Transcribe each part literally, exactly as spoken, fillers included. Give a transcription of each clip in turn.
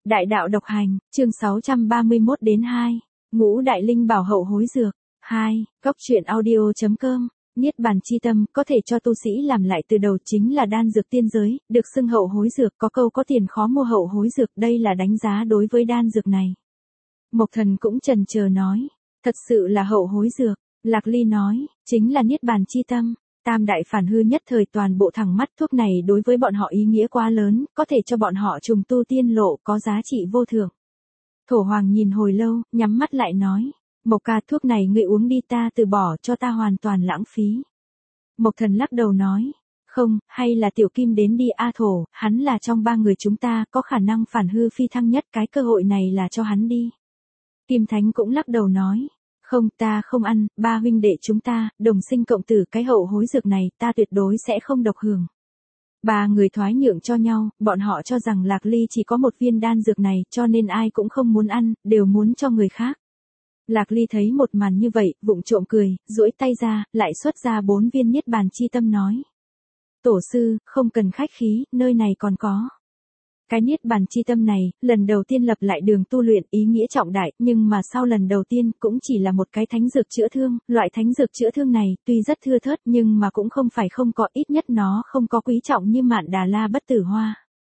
Đại đạo độc hành, chương sáu trăm ba mươi mốt đến hai. Ngũ đại linh bảo hậu hối dược. hai. Góc truyện audio.com. Niết bàn chi tâm có thể cho tu sĩ làm lại từ đầu chính là đan dược tiên giới, được xưng hậu hối dược, có câu có tiền khó mua hậu hối dược, đây là đánh giá đối với đan dược này. Mộc Thần cũng chần chờ nói, thật sự là hậu hối dược. Lạc Ly nói, chính là niết bàn chi tâm. Tam đại phản hư nhất thời toàn bộ thẳng mắt, thuốc này đối với bọn họ ý nghĩa quá lớn, có thể cho bọn họ trùng tu tiên lộ, có giá trị vô thượng. Thổ Hoàng nhìn hồi lâu, nhắm mắt lại nói, Mộc ca, thuốc này ngươi uống đi, ta từ bỏ, cho ta hoàn toàn lãng phí. Mộc Thần lắc đầu nói, không, hay là Tiểu Kim đến đi a Thổ, hắn là trong ba người chúng ta, có khả năng phản hư phi thăng nhất, cái cơ hội này là cho hắn đi. Kim Thánh cũng lắc đầu nói, không, ta không ăn, ba huynh đệ chúng ta, đồng sinh cộng tử, cái hậu hối dược này, ta tuyệt đối sẽ không độc hưởng. Ba người thoái nhượng cho nhau, bọn họ cho rằng Lạc Ly chỉ có một viên đan dược này, cho nên ai cũng không muốn ăn, đều muốn cho người khác. Lạc Ly thấy một màn như vậy, vụng trộm cười, duỗi tay ra, lại xuất ra bốn viên niết bàn chi tâm nói. Tổ sư, không cần khách khí, nơi này còn có. Cái niết bàn chi tâm này, lần đầu tiên lập lại đường tu luyện, ý nghĩa trọng đại, nhưng mà sau lần đầu tiên cũng chỉ là một cái thánh dược chữa thương, loại thánh dược chữa thương này tuy rất thưa thớt nhưng mà cũng không phải không có, ít nhất nó không có quý trọng như Mạn Đà La bất tử hoa.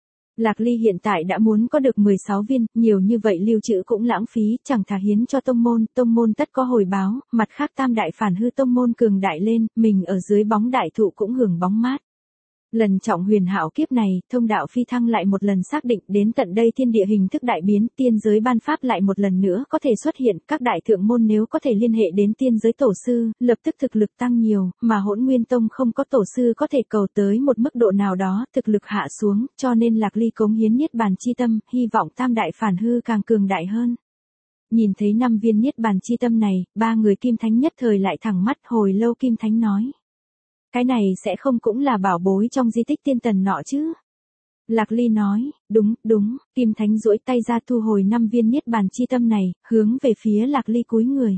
Lạc Ly hiện tại đã muốn có được mười sáu viên, nhiều như vậy lưu trữ cũng lãng phí, chẳng thà hiến cho tông môn, tông môn tất có hồi báo, mặt khác tam đại phản hư tông môn cường đại lên, mình ở dưới bóng đại thụ cũng hưởng bóng mát. Lần trọng huyền hạo kiếp này, thông đạo phi thăng lại một lần xác định, đến tận đây thiên địa hình thức đại biến, tiên giới ban pháp lại một lần nữa có thể xuất hiện, các đại thượng môn nếu có thể liên hệ đến tiên giới tổ sư, lập tức thực lực tăng nhiều, mà Hỗn Nguyên Tông không có tổ sư có thể cầu tới một mức độ nào đó, thực lực hạ xuống, cho nên Lạc Ly cống hiến niết bàn chi tâm, hy vọng tam đại phản hư càng cường đại hơn. Nhìn thấy năm viên niết bàn chi tâm này, ba người Kim Thánh nhất thời lại thẳng mắt, hồi lâu Kim Thánh nói. Cái này sẽ không cũng là bảo bối trong di tích tiên tần nọ chứ? Lạc Ly nói, đúng, đúng, Kim Thánh duỗi tay ra thu hồi năm viên niết bàn chi tâm này, hướng về phía Lạc Ly cúi người.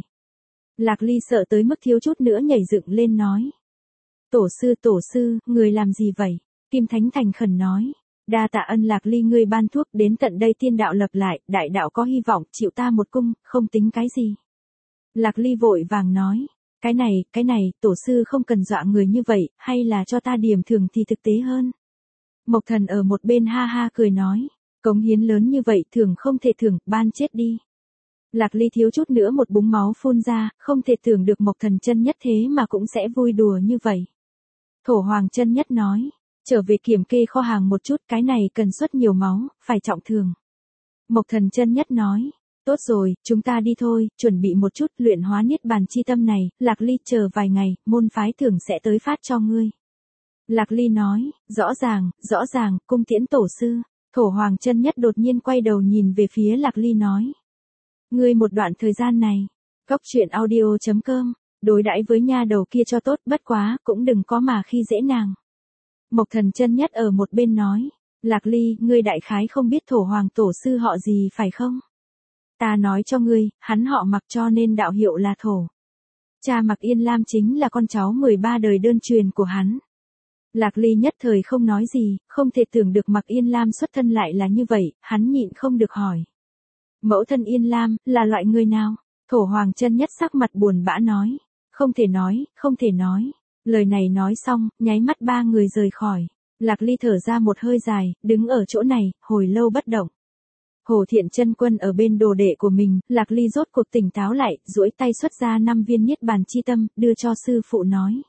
Lạc Ly sợ tới mức thiếu chút nữa nhảy dựng lên nói. Tổ sư, tổ sư, người làm gì vậy? Kim Thánh thành khẩn nói. Đa tạ ân Lạc Ly ngươi ban thuốc, đến tận đây tiên đạo lập lại, đại đạo có hy vọng, chịu ta một cung, không tính cái gì. Lạc Ly vội vàng nói. Cái này, cái này, tổ sư không cần dọa người như vậy, hay là cho ta điểm thưởng thì thực tế hơn. Mộc Thần ở một bên ha ha cười nói, cống hiến lớn như vậy thưởng không thể thưởng, ban chết đi. Lạc Ly thiếu chút nữa một búng máu phun ra, không thể tưởng được Mộc Thần chân nhất thế mà cũng sẽ vui đùa như vậy. Thổ Hoàng chân nhất nói, trở về kiểm kê kho hàng một chút, cái này cần xuất nhiều máu, phải trọng thưởng. Mộc Thần chân nhất nói. Tốt rồi, chúng ta đi thôi, chuẩn bị một chút, luyện hóa niết bàn chi tâm này, Lạc Ly chờ vài ngày, môn phái thưởng sẽ tới phát cho ngươi. Lạc Ly nói, rõ ràng, rõ ràng, cung tiễn tổ sư. Thổ Hoàng chân nhất đột nhiên quay đầu nhìn về phía Lạc Ly nói. Ngươi một đoạn thời gian này, góc truyện audio.com, đối đãi với nha đầu kia cho tốt, bất quá, cũng đừng có mà khi dễ nàng. Mộc Thần chân nhất ở một bên nói, Lạc Ly, ngươi đại khái không biết Thổ Hoàng tổ sư họ gì phải không? Ta nói cho ngươi, hắn họ Mặc cho nên đạo hiệu là Thổ. Cha Mặc Yên Lam chính là con cháu mười ba đời đơn truyền của hắn. Lạc Ly nhất thời không nói gì, không thể tưởng được Mặc Yên Lam xuất thân lại là như vậy, hắn nhịn không được hỏi. Mẫu thân Yên Lam, là loại người nào? Thổ Hoàng chân nhất sắc mặt buồn bã nói. Không thể nói, không thể nói. Lời này nói xong, nháy mắt ba người rời khỏi. Lạc Ly thở ra một hơi dài, đứng ở chỗ này, hồi lâu bất động. Hồ Thiện Chân Quân ở bên đồ đệ của mình, Lạc Ly rốt cuộc tỉnh táo lại, duỗi tay xuất ra năm viên niết bàn chi tâm, đưa cho sư phụ nói.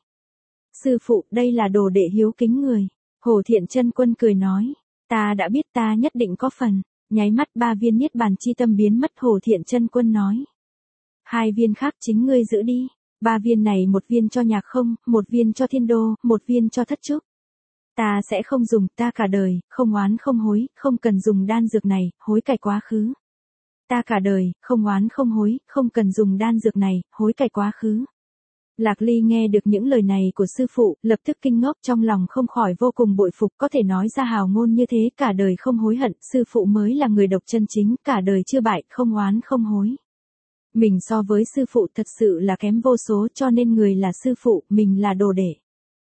Sư phụ, đây là đồ đệ hiếu kính người. Hồ Thiện Chân Quân cười nói, ta đã biết, ta nhất định có phần. Nháy mắt ba viên niết bàn chi tâm biến mất. Hồ Thiện Chân Quân nói. Hai viên khác chính ngươi giữ đi. Ba viên này, một viên cho Nhạc Không, một viên cho Thiên Đô, một viên cho Thất Trúc. Ta sẽ không dùng, ta cả đời, không oán không hối, không cần dùng đan dược này, hối cải quá khứ. Ta cả đời, không oán không hối, không cần dùng đan dược này, hối cải quá khứ. Lạc Ly nghe được những lời này của sư phụ, lập tức kinh ngốc, trong lòng không khỏi vô cùng bội phục, có thể nói ra hào ngôn như thế, cả đời không hối hận, sư phụ mới là người độc chân chính, cả đời chưa bại, không oán không hối. Mình so với sư phụ thật sự là kém vô số, cho nên người là sư phụ, mình là đồ đệ.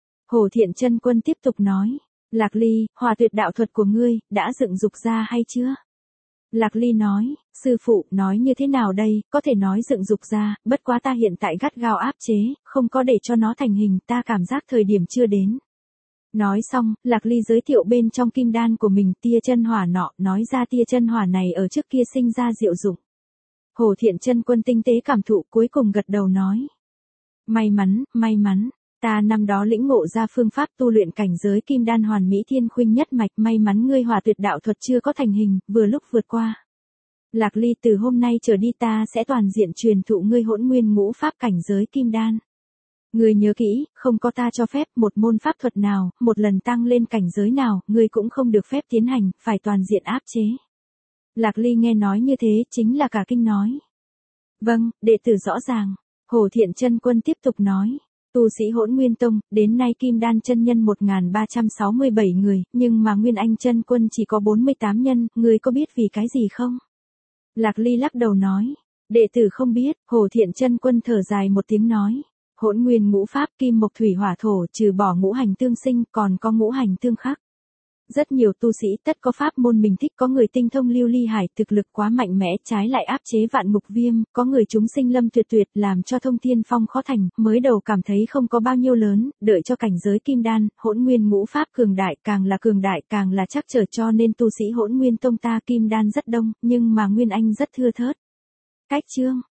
Hồ Thiện Chân Quân tiếp tục nói, Lạc Ly, Hòa Tuyệt đạo thuật của ngươi, đã dựng dục ra hay chưa? Lạc Ly nói, sư phụ, nói như thế nào đây, có thể nói dựng dục ra, bất quá ta hiện tại gắt gao áp chế, không có để cho nó thành hình, ta cảm giác thời điểm chưa đến. Nói xong, Lạc Ly giới thiệu bên trong kim đan của mình tia chân hỏa nọ, nói ra tia chân hỏa này ở trước kia sinh ra diệu dụng. Hồ Thiện Chân Quân tinh tế cảm thụ cuối cùng gật đầu nói. May mắn, may mắn, ta năm đó lĩnh ngộ ra phương pháp tu luyện cảnh giới kim đan hoàn mỹ thiên khuynh nhất mạch, may mắn ngươi hỏa tuyệt đạo thuật chưa có thành hình, vừa lúc vượt qua. Lạc Ly từ hôm nay trở đi ta sẽ toàn diện truyền thụ ngươi hỗn nguyên ngũ pháp cảnh giới kim đan. Ngươi nhớ kỹ, không có ta cho phép một môn pháp thuật nào, một lần tăng lên cảnh giới nào, ngươi cũng không được phép tiến hành, phải toàn diện áp chế. Lạc Ly nghe nói như thế, chính là cả kinh nói. Vâng, đệ tử rõ ràng. Hồ Thiện Chân Quân tiếp tục nói. Tu sĩ Hỗn Nguyên Tông, đến nay kim đan chân nhân một nghìn ba trăm sáu mươi bảy người, nhưng mà Nguyên Anh chân quân chỉ có bốn mươi tám nhân, ngươi có biết vì cái gì không? Lạc Ly lắc đầu nói. Đệ tử không biết, Hồ Thiện Chân Quân thở dài một tiếng nói. Hỗn nguyên ngũ pháp kim mộc thủy hỏa thổ trừ bỏ ngũ hành tương sinh còn có ngũ hành tương khắc. Rất nhiều tu sĩ tất có pháp môn mình thích, có người tinh thông lưu ly hải thực lực quá mạnh mẽ trái lại áp chế vạn ngục viêm, có người chúng sinh lâm tuyệt tuyệt làm cho thông thiên phong khó thành, mới đầu cảm thấy không có bao nhiêu lớn, đợi cho cảnh giới kim đan, hỗn nguyên ngũ pháp cường đại càng là cường đại càng là chắc trở cho nên tu sĩ Hỗn Nguyên Tông ta kim đan rất đông, nhưng mà Nguyên Anh rất thưa thớt. Cách chương